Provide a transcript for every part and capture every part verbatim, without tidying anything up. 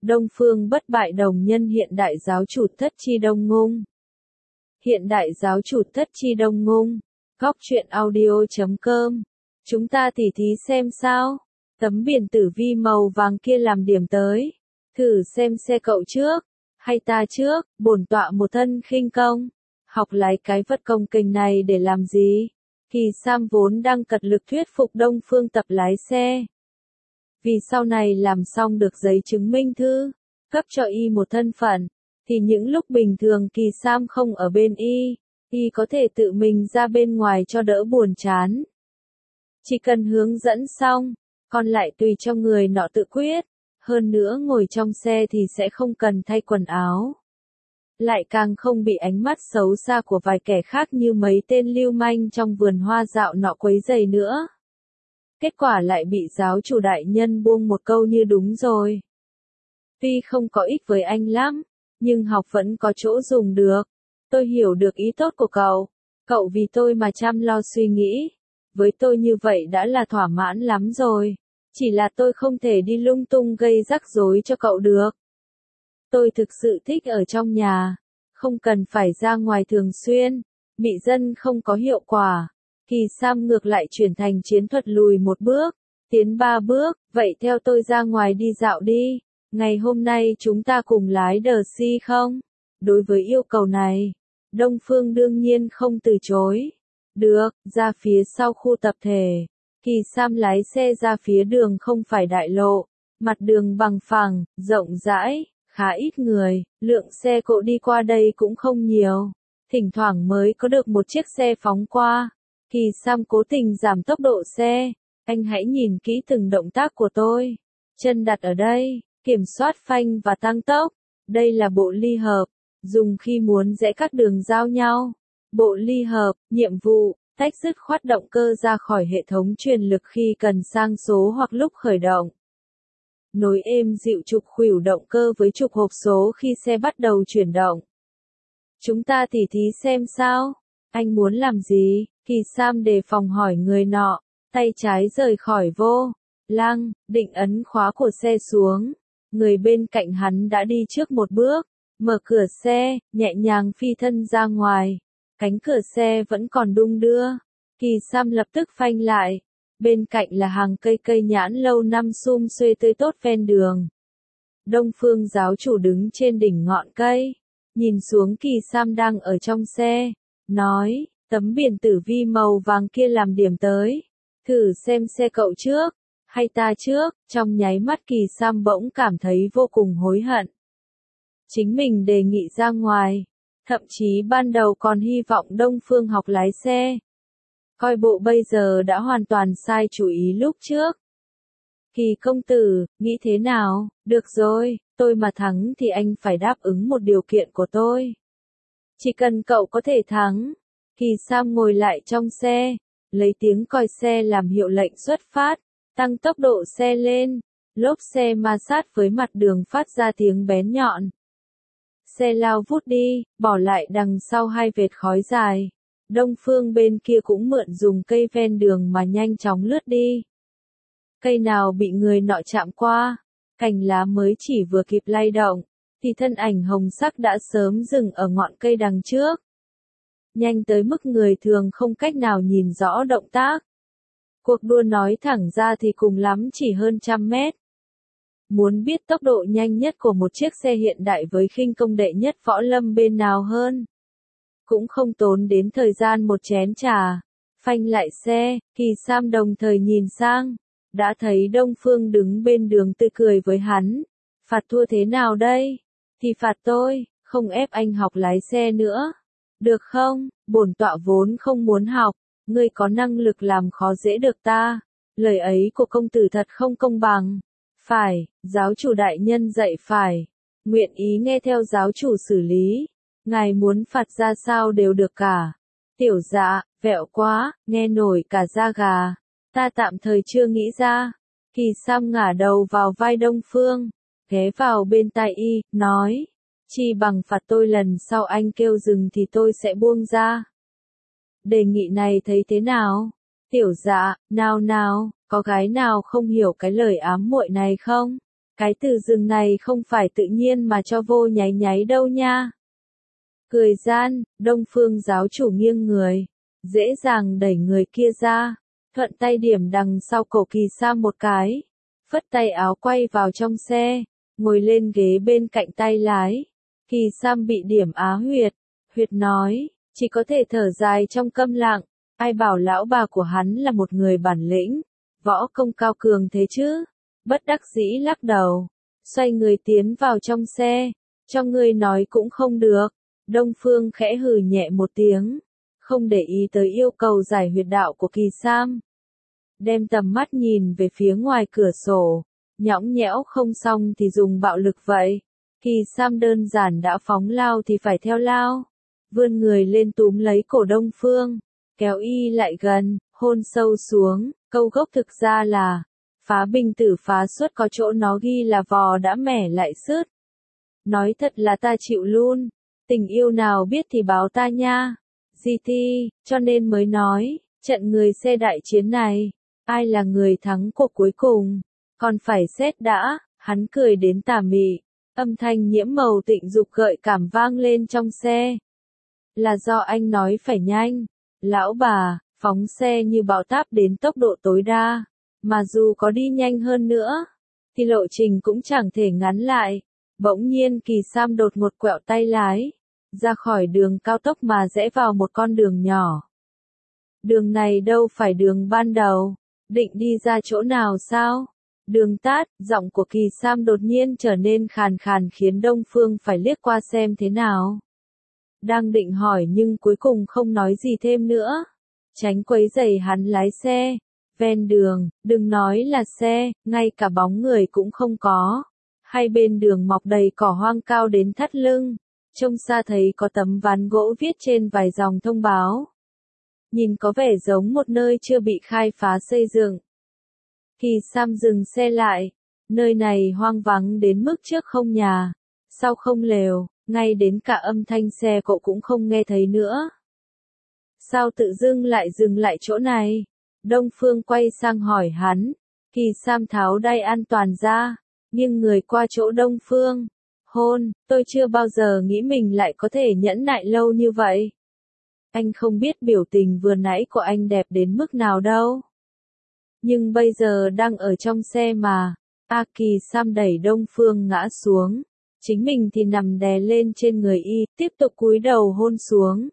Đông Phương bất bại đồng nhân hiện đại giáo chủ Thất Chi Đông Ngung. Hiện đại giáo chủ Thất Chi Đông Ngung. Góc truyện audio chấm com. Chúng ta tỉ thí xem sao. Tấm biển tử vi màu vàng kia làm điểm tới. Thử xem xe cậu trước. Hay ta trước, bổn tọa một thân khinh công. Học lái cái vật công kềnh này để làm gì? Kỳ Sam vốn đang cật lực thuyết phục Đông Phương tập lái xe. Vì sau này làm xong được giấy chứng minh thư, cấp cho y một thân phận, thì những lúc bình thường Kỳ Sam không ở bên y, y có thể tự mình ra bên ngoài cho đỡ buồn chán. Chỉ cần hướng dẫn xong, còn lại tùy cho người nọ tự quyết, hơn nữa ngồi trong xe thì sẽ không cần thay quần áo. Lại càng không bị ánh mắt xấu xa của vài kẻ khác như mấy tên lưu manh trong vườn hoa dạo nọ quấy rầy nữa. Kết quả lại bị giáo chủ đại nhân buông một câu như đúng rồi. Tuy không có ích với anh lắm, nhưng học vẫn có chỗ dùng được. Tôi hiểu được ý tốt của cậu. Cậu vì tôi mà chăm lo suy nghĩ. Với tôi như vậy đã là thỏa mãn lắm rồi. Chỉ là tôi không thể đi lung tung gây rắc rối cho cậu được. Tôi thực sự thích ở trong nhà. Không cần phải ra ngoài thường xuyên. Mị dân không có hiệu quả. Kỳ Sam ngược lại chuyển thành chiến thuật lùi một bước, tiến ba bước, vậy theo tôi ra ngoài đi dạo đi, ngày hôm nay chúng ta cùng lái đờ si không? Đối với yêu cầu này, Đông Phương đương nhiên không từ chối. Được, ra phía sau khu tập thể, Kỳ Sam lái xe ra phía đường không phải đại lộ, mặt đường bằng phẳng, rộng rãi, khá ít người, lượng xe cộ đi qua đây cũng không nhiều, thỉnh thoảng mới có được một chiếc xe phóng qua. Kỳ Sam cố tình giảm tốc độ xe, anh hãy nhìn kỹ từng động tác của tôi. Chân đặt ở đây, kiểm soát phanh và tăng tốc. Đây là bộ ly hợp, dùng khi muốn rẽ các đường giao nhau. Bộ ly hợp, nhiệm vụ, tách dứt khoát động cơ ra khỏi hệ thống truyền lực khi cần sang số hoặc lúc khởi động. Nối êm dịu trục khuỷu động cơ với trục hộp số khi xe bắt đầu chuyển động. Chúng ta tỉ thí xem sao. Anh muốn làm gì? Kỳ Sam đề phòng hỏi người nọ, tay trái rời khỏi vô lăng, định ấn khóa của xe xuống. Người bên cạnh hắn đã đi trước một bước, mở cửa xe, nhẹ nhàng phi thân ra ngoài. Cánh cửa xe vẫn còn đung đưa. Kỳ Sam lập tức phanh lại. Bên cạnh là hàng cây cây nhãn lâu năm sum xuê tươi tốt ven đường. Đông Phương giáo chủ đứng trên đỉnh ngọn cây, nhìn xuống Kỳ Sam đang ở trong xe, nói. Tấm biển tử vi màu vàng kia làm điểm tới. Thử xem xe cậu trước. Hay ta trước. Trong nháy mắt Kỳ Sam bỗng cảm thấy vô cùng hối hận. Chính mình đề nghị ra ngoài. Thậm chí ban đầu còn hy vọng Đông Phương học lái xe. Coi bộ bây giờ đã hoàn toàn sai chủ ý lúc trước. Kỳ công tử, nghĩ thế nào? Được rồi, tôi mà thắng thì anh phải đáp ứng một điều kiện của tôi. Chỉ cần cậu có thể thắng. Kỳ Sam ngồi lại trong xe, lấy tiếng còi xe làm hiệu lệnh xuất phát, tăng tốc độ xe lên, lốp xe ma sát với mặt đường phát ra tiếng bén nhọn. Xe lao vút đi, bỏ lại đằng sau hai vệt khói dài. Đông Phương bên kia cũng mượn dùng cây ven đường mà nhanh chóng lướt đi. Cây nào bị người nọ chạm qua, cành lá mới chỉ vừa kịp lay động, thì thân ảnh hồng sắc đã sớm dừng ở ngọn cây đằng trước. Nhanh tới mức người thường không cách nào nhìn rõ động tác. Cuộc đua nói thẳng ra thì cùng lắm chỉ hơn trăm mét. Muốn biết tốc độ nhanh nhất của một chiếc xe hiện đại với khinh công đệ nhất võ lâm bên nào hơn? Cũng không tốn đến thời gian một chén trà. Phanh lại xe, Kỳ Sam đồng thời nhìn sang. Đã thấy Đông Phương đứng bên đường tươi cười với hắn. Phạt thua thế nào đây? Thì phạt tôi, không ép anh học lái xe nữa. Được không? Bổn tọa vốn không muốn học, ngươi có năng lực làm khó dễ được ta. Lời ấy của công tử thật không công bằng. Phải, giáo chủ đại nhân dạy phải. Nguyện ý nghe theo giáo chủ xử lý. Ngài muốn phạt ra sao đều được cả. Tiểu dạ, vẹo quá, nghe nổi cả da gà. Ta tạm thời chưa nghĩ ra. Kỳ Sam ngả đầu vào vai Đông Phương, ghé vào bên tai y, nói. Chi bằng phạt tôi lần sau anh kêu dừng thì tôi sẽ buông ra. Đề nghị này thấy thế nào? Tiểu dạ, nào nào, có gái nào không hiểu cái lời ám muội này không? Cái từ dừng này không phải tự nhiên mà cho vô nháy nháy đâu nha. Cười gian, Đông Phương giáo chủ nghiêng người, dễ dàng đẩy người kia ra, thuận tay điểm đằng sau cổ Kỳ Sam một cái, phất tay áo quay vào trong xe, ngồi lên ghế bên cạnh tay lái. Kỳ Sam bị điểm á huyệt, huyệt nói, chỉ có thể thở dài trong câm lặng, ai bảo lão bà của hắn là một người bản lĩnh, võ công cao cường thế chứ, bất đắc dĩ lắc đầu, xoay người tiến vào trong xe, cho ngươi nói cũng không được. Đông Phương khẽ hừ nhẹ một tiếng, không để ý tới yêu cầu giải huyệt đạo của Kỳ Sam. Đem tầm mắt nhìn về phía ngoài cửa sổ, nhõng nhẽo không xong thì dùng bạo lực vậy. Kỳ Sam đơn giản đã phóng lao thì phải theo lao. Vươn người lên túm lấy cổ Đông Phương, kéo y lại gần, hôn sâu xuống, câu gốc thực ra là, phá bình tử phá suốt có chỗ nó ghi là vò đã mẻ lại sứt. Nói thật là ta chịu luôn. Tình yêu nào biết thì báo ta nha. giê tê, cho nên mới nói, trận người xe đại chiến này, ai là người thắng cuộc cuối cùng, còn phải xét đã. Hắn cười đến tà mị, âm thanh nhiễm màu tịnh dục gợi cảm vang lên trong xe. Là do anh nói phải nhanh, lão bà, phóng xe như bão táp đến tốc độ tối đa, mà dù có đi nhanh hơn nữa, thì lộ trình cũng chẳng thể ngắn lại. Bỗng nhiên Kỳ Sam đột ngột quẹo tay lái, ra khỏi đường cao tốc mà rẽ vào một con đường nhỏ. Đường này đâu phải đường ban đầu, định đi ra chỗ nào sao? Đường tát, giọng của Kỳ Sam đột nhiên trở nên khàn khàn khiến Đông Phương phải liếc qua xem thế nào. Đang định hỏi nhưng cuối cùng không nói gì thêm nữa. Tránh quấy rầy hắn lái xe. Ven đường, đừng nói là xe, ngay cả bóng người cũng không có. Hai bên đường mọc đầy cỏ hoang cao đến thắt lưng. Trông xa thấy có tấm ván gỗ viết trên vài dòng thông báo. Nhìn có vẻ giống một nơi chưa bị khai phá xây dựng. Kỳ Sam dừng xe lại. Nơi này hoang vắng đến mức trước không nhà, sau không lều, ngay đến cả âm thanh xe cộ cũng không nghe thấy nữa. Sao tự dưng lại dừng lại chỗ này? Đông Phương quay sang hỏi hắn. Kỳ Sam tháo đai an toàn ra, nghiêng người qua chỗ Đông Phương. Hôn, tôi chưa bao giờ nghĩ mình lại có thể nhẫn nại lâu như vậy. Anh không biết biểu tình vừa nãy của anh đẹp đến mức nào đâu. Nhưng bây giờ đang ở trong xe mà. A Kỳ Sam đẩy Đông Phương ngã xuống. Chính mình thì nằm đè lên trên người y, tiếp tục cúi đầu hôn xuống.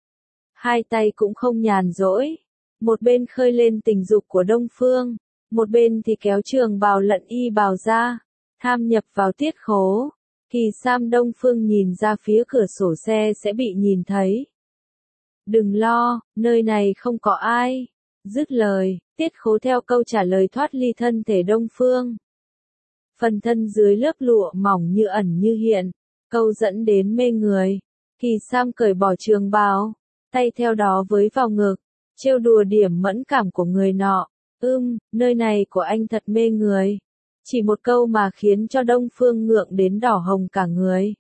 Hai tay cũng không nhàn rỗi. Một bên khơi lên tình dục của Đông Phương, một bên thì kéo trường bào lẫn y bào ra, tham nhập vào tiết khố. Kỳ Sam Đông Phương nhìn ra phía cửa sổ xe sẽ bị nhìn thấy. Đừng lo, nơi này không có ai. Dứt lời, tiết khố theo câu trả lời thoát ly thân thể Đông Phương. Phần thân dưới lớp lụa mỏng như ẩn như hiện, câu dẫn đến mê người. Kỳ Sam cởi bỏ trường bào, tay theo đó với vào ngực, trêu đùa điểm mẫn cảm của người nọ. Ưm, nơi này của anh thật mê người. Chỉ một câu mà khiến cho Đông Phương ngượng đến đỏ hồng cả người.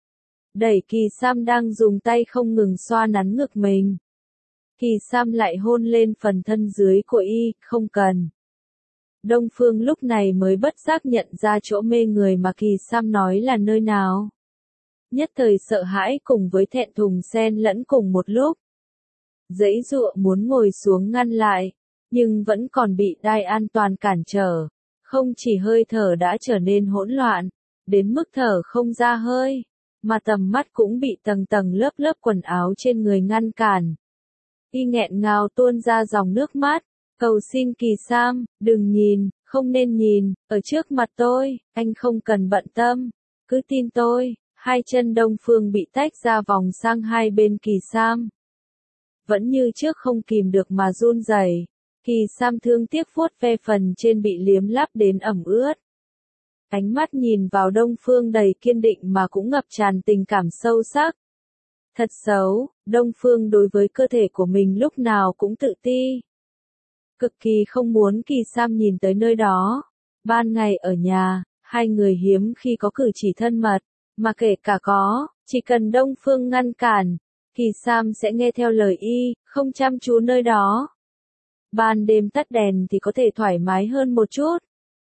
Đẩy Kỳ Sam đang dùng tay không ngừng xoa nắn ngực mình. Kỳ Sam lại hôn lên phần thân dưới của y, không cần. Đông Phương lúc này mới bất giác nhận ra chỗ mê người mà Kỳ Sam nói là nơi nào. Nhất thời sợ hãi cùng với thẹn thùng xen lẫn cùng một lúc. Giãy giụa muốn ngồi xuống ngăn lại, nhưng vẫn còn bị đai an toàn cản trở. Không chỉ hơi thở đã trở nên hỗn loạn, đến mức thở không ra hơi, mà tầm mắt cũng bị tầng tầng lớp lớp quần áo trên người ngăn cản. Y nghẹn ngào tuôn ra dòng nước mắt, cầu xin Kỳ Sam, đừng nhìn, không nên nhìn, ở trước mặt tôi, anh không cần bận tâm, cứ tin tôi. Hai chân Đông Phương bị tách ra vòng sang hai bên Kỳ Sam. Vẫn như trước không kìm được mà run rẩy. Kỳ Sam thương tiếc vuốt ve phần trên bị liếm láp đến ẩm ướt. Ánh mắt nhìn vào Đông Phương đầy kiên định mà cũng ngập tràn tình cảm sâu sắc. Thật xấu, Đông Phương đối với cơ thể của mình lúc nào cũng tự ti. Cực kỳ không muốn Kỳ Sam nhìn tới nơi đó. Ban ngày ở nhà, hai người hiếm khi có cử chỉ thân mật, mà kể cả có, chỉ cần Đông Phương ngăn cản, Kỳ Sam sẽ nghe theo lời y, không chăm chú nơi đó. Ban đêm tắt đèn thì có thể thoải mái hơn một chút.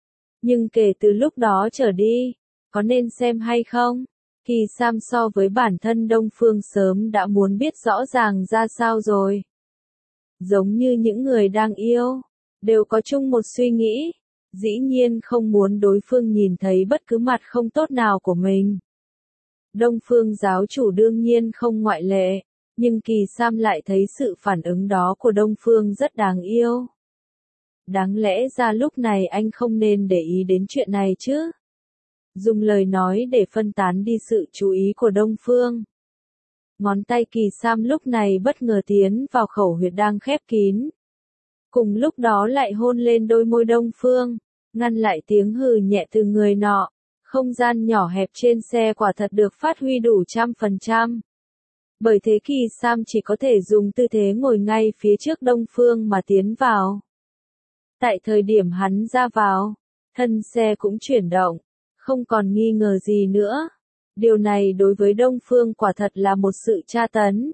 Nhưng kể từ lúc đó trở đi, có nên xem hay không? Kỳ Sam so với bản thân Đông Phương sớm đã muốn biết rõ ràng ra sao rồi. Giống như những người đang yêu, đều có chung một suy nghĩ, dĩ nhiên không muốn đối phương nhìn thấy bất cứ mặt không tốt nào của mình. Đông Phương giáo chủ đương nhiên không ngoại lệ, nhưng Kỳ Sam lại thấy sự phản ứng đó của Đông Phương rất đáng yêu. Đáng lẽ ra lúc này anh không nên để ý đến chuyện này chứ. Dùng lời nói để phân tán đi sự chú ý của Đông Phương. Ngón tay Kỳ Sam lúc này bất ngờ tiến vào khẩu huyệt đang khép kín. Cùng lúc đó lại hôn lên đôi môi Đông Phương, ngăn lại tiếng hừ nhẹ từ người nọ. Không gian nhỏ hẹp trên xe quả thật được phát huy đủ trăm phần trăm. Bởi thế Kỳ Sam chỉ có thể dùng tư thế ngồi ngay phía trước Đông Phương mà tiến vào. Tại thời điểm hắn ra vào, thân xe cũng chuyển động, không còn nghi ngờ gì nữa. Điều này đối với Đông Phương quả thật là một sự tra tấn.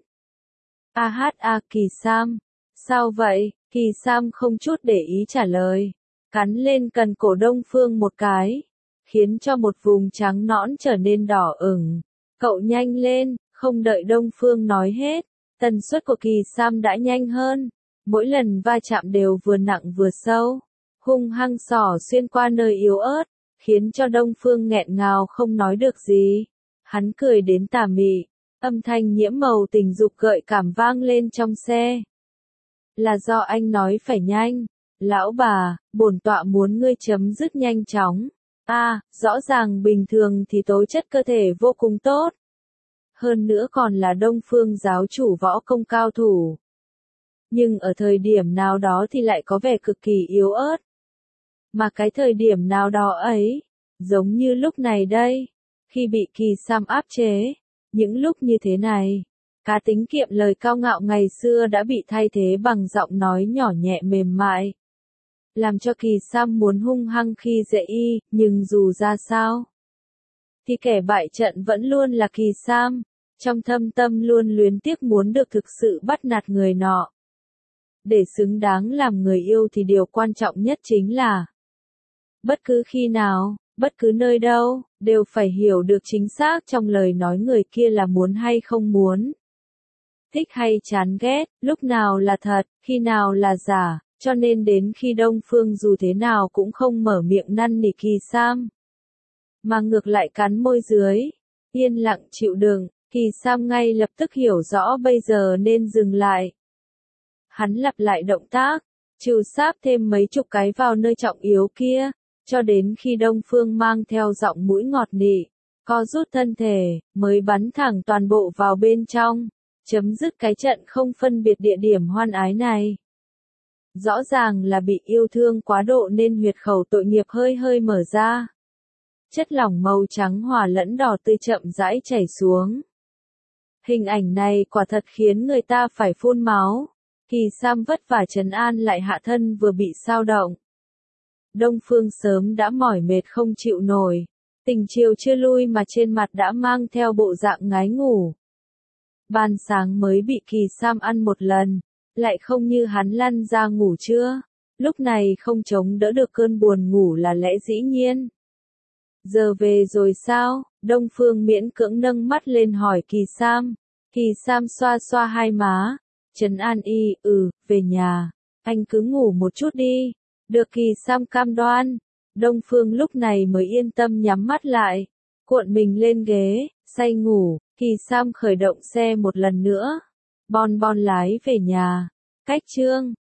A hát a Kỳ Sam, sao vậy? Kỳ Sam không chút để ý trả lời, cắn lên cần cổ Đông Phương một cái, khiến cho một vùng trắng nõn trở nên đỏ ửng. Cậu nhanh lên, không đợi Đông Phương nói hết, tần suất của Kỳ Sam đã nhanh hơn, mỗi lần va chạm đều vừa nặng vừa sâu, hung hăng xỏ xuyên qua nơi yếu ớt, khiến cho Đông Phương nghẹn ngào không nói được gì. Hắn cười đến tà mị, âm thanh nhiễm màu tình dục gợi cảm vang lên trong xe. Là do anh nói phải nhanh, lão bà, bổn tọa muốn ngươi chấm dứt nhanh chóng. A, à, rõ ràng bình thường thì tố chất cơ thể vô cùng tốt. Hơn nữa còn là Đông Phương giáo chủ võ công cao thủ. Nhưng ở thời điểm nào đó thì lại có vẻ cực kỳ yếu ớt. Mà cái thời điểm nào đó ấy, giống như lúc này đây, khi bị Kỳ Sam áp chế, những lúc như thế này, cá tính kiệm lời cao ngạo ngày xưa đã bị thay thế bằng giọng nói nhỏ nhẹ mềm mại. Làm cho Kỳ Sam muốn hung hăng khi dễ y, nhưng dù ra sao, thì kẻ bại trận vẫn luôn là Kỳ Sam, trong thâm tâm luôn luyến tiếc muốn được thực sự bắt nạt người nọ. Để xứng đáng làm người yêu thì điều quan trọng nhất chính là bất cứ khi nào, bất cứ nơi đâu, đều phải hiểu được chính xác trong lời nói người kia là muốn hay không muốn. Thích hay chán ghét, lúc nào là thật, khi nào là giả, cho nên đến khi Đông Phương dù thế nào cũng không mở miệng năn nỉ Kỳ Sam. Mà ngược lại cắn môi dưới, yên lặng chịu đựng, Kỳ Sam ngay lập tức hiểu rõ bây giờ nên dừng lại. Hắn lặp lại động tác, trừ sáp thêm mấy chục cái vào nơi trọng yếu kia, cho đến khi Đông Phương mang theo giọng mũi ngọt nị, co rút thân thể, mới bắn thẳng toàn bộ vào bên trong, chấm dứt cái trận không phân biệt địa điểm hoan ái này. Rõ ràng là bị yêu thương quá độ nên huyệt khẩu tội nghiệp hơi hơi mở ra. Chất lỏng màu trắng hòa lẫn đỏ tươi chậm rãi chảy xuống. Hình ảnh này quả thật khiến người ta phải phun máu. Kỳ Sam vất vả trấn an lại hạ thân vừa bị xao động. Đông Phương sớm đã mỏi mệt không chịu nổi, tình chiều chưa lui mà trên mặt đã mang theo bộ dạng ngái ngủ. Ban sáng mới bị Kỳ Sam ăn một lần, lại không như hắn lăn ra ngủ trưa, lúc này không chống đỡ được cơn buồn ngủ là lẽ dĩ nhiên. Giờ về rồi sao? Đông Phương miễn cưỡng nâng mắt lên hỏi Kỳ Sam. Kỳ Sam xoa xoa hai má, trấn an y, ừ, về nhà, anh cứ ngủ một chút đi. Được Kỳ Sam cam đoan, Đông Phương lúc này mới yên tâm nhắm mắt lại, cuộn mình lên ghế, say ngủ. Kỳ Sam khởi động xe một lần nữa, bon bon lái về nhà. Cách chương